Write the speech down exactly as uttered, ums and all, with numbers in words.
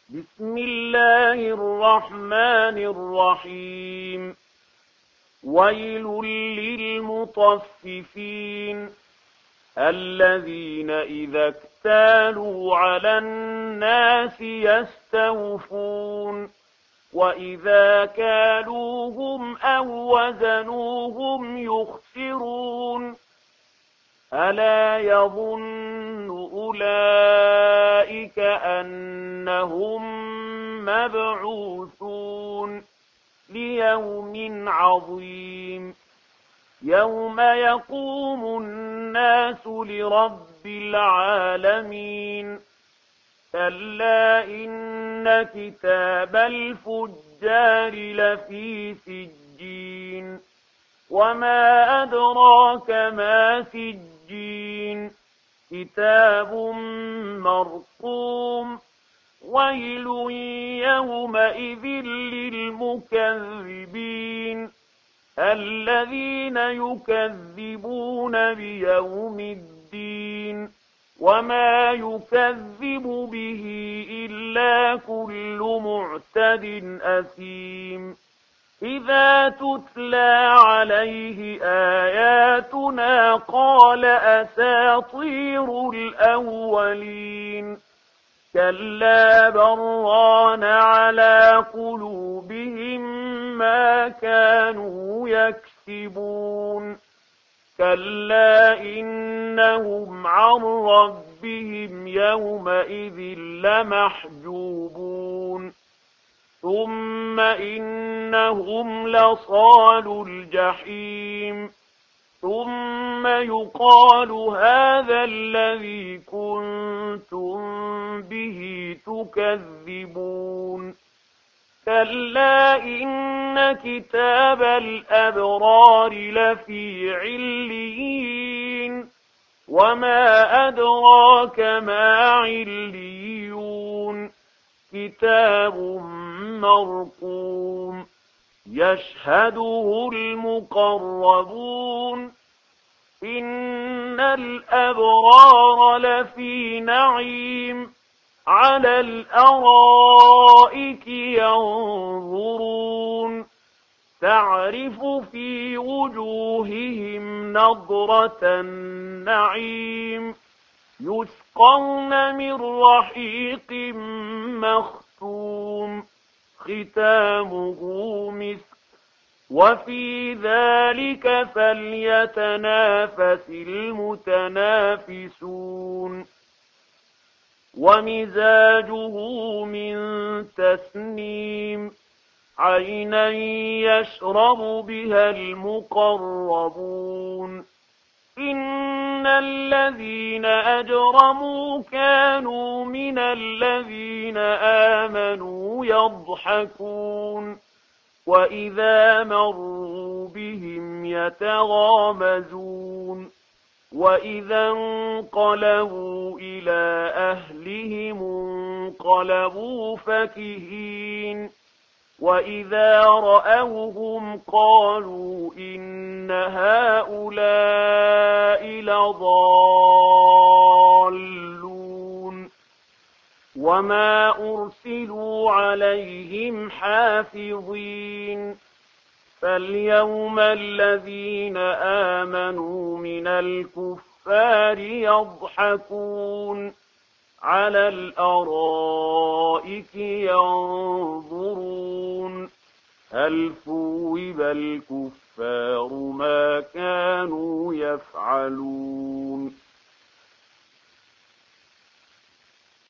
بسم الله الرحمن الرحيم. ويل للمطففين الذين إذا اكتالوا على الناس يستوفون وإذا كالوهم أو وزنوهم يخسرون ألا يظن أولئك أنهم مبعوثون ليوم عظيم يوم يقوم الناس لرب العالمين. كلا إن كتاب الفجار لفي سجين وما أدراك ما سجين كتاب مرقوم ويل يومئذ للمكذبين الذين يكذبون بيوم الدين وما يكذب به إلا كل معتد أثيم إذا تتلى عليه آياتنا قال أساطير الأولين كلا بران على قلوبهم ما كانوا يكسبون كلا إنهم عن ربهم يومئذ لمحجوبون ثم إنهم لصالو الجحيم ثم يقال هذا الذي كنتم به تكذبون كلا إن كتاب الأبرار لفي عليين وما أدراك ما عليون كتاب مرقوم يشهده المقربون إن الأبرار لفي نعيم على الأرائك ينظرون تعرف في وجوههم نضرة النعيم يسقون من رحيق مختوم ختامه مسك وفي ذلك فليتنافس المتنافسون ومزاجه من تسنيم عينا يشرب بها المقربون إن الذين أجرموا كانوا من الذين آمنوا يضحكون وإذا مروا بهم يتغامزون وإذا انقلبوا إلى أهلهم انقلبوا فكهين وإذا رأوهم قالوا إن هؤلاء لضالون وما أرسلوا عليهم حافظين فاليوم الذين آمنوا من الكفار يضحكون على الأرائك ينظرون هل ثوب الكفار ما كانوا يفعلون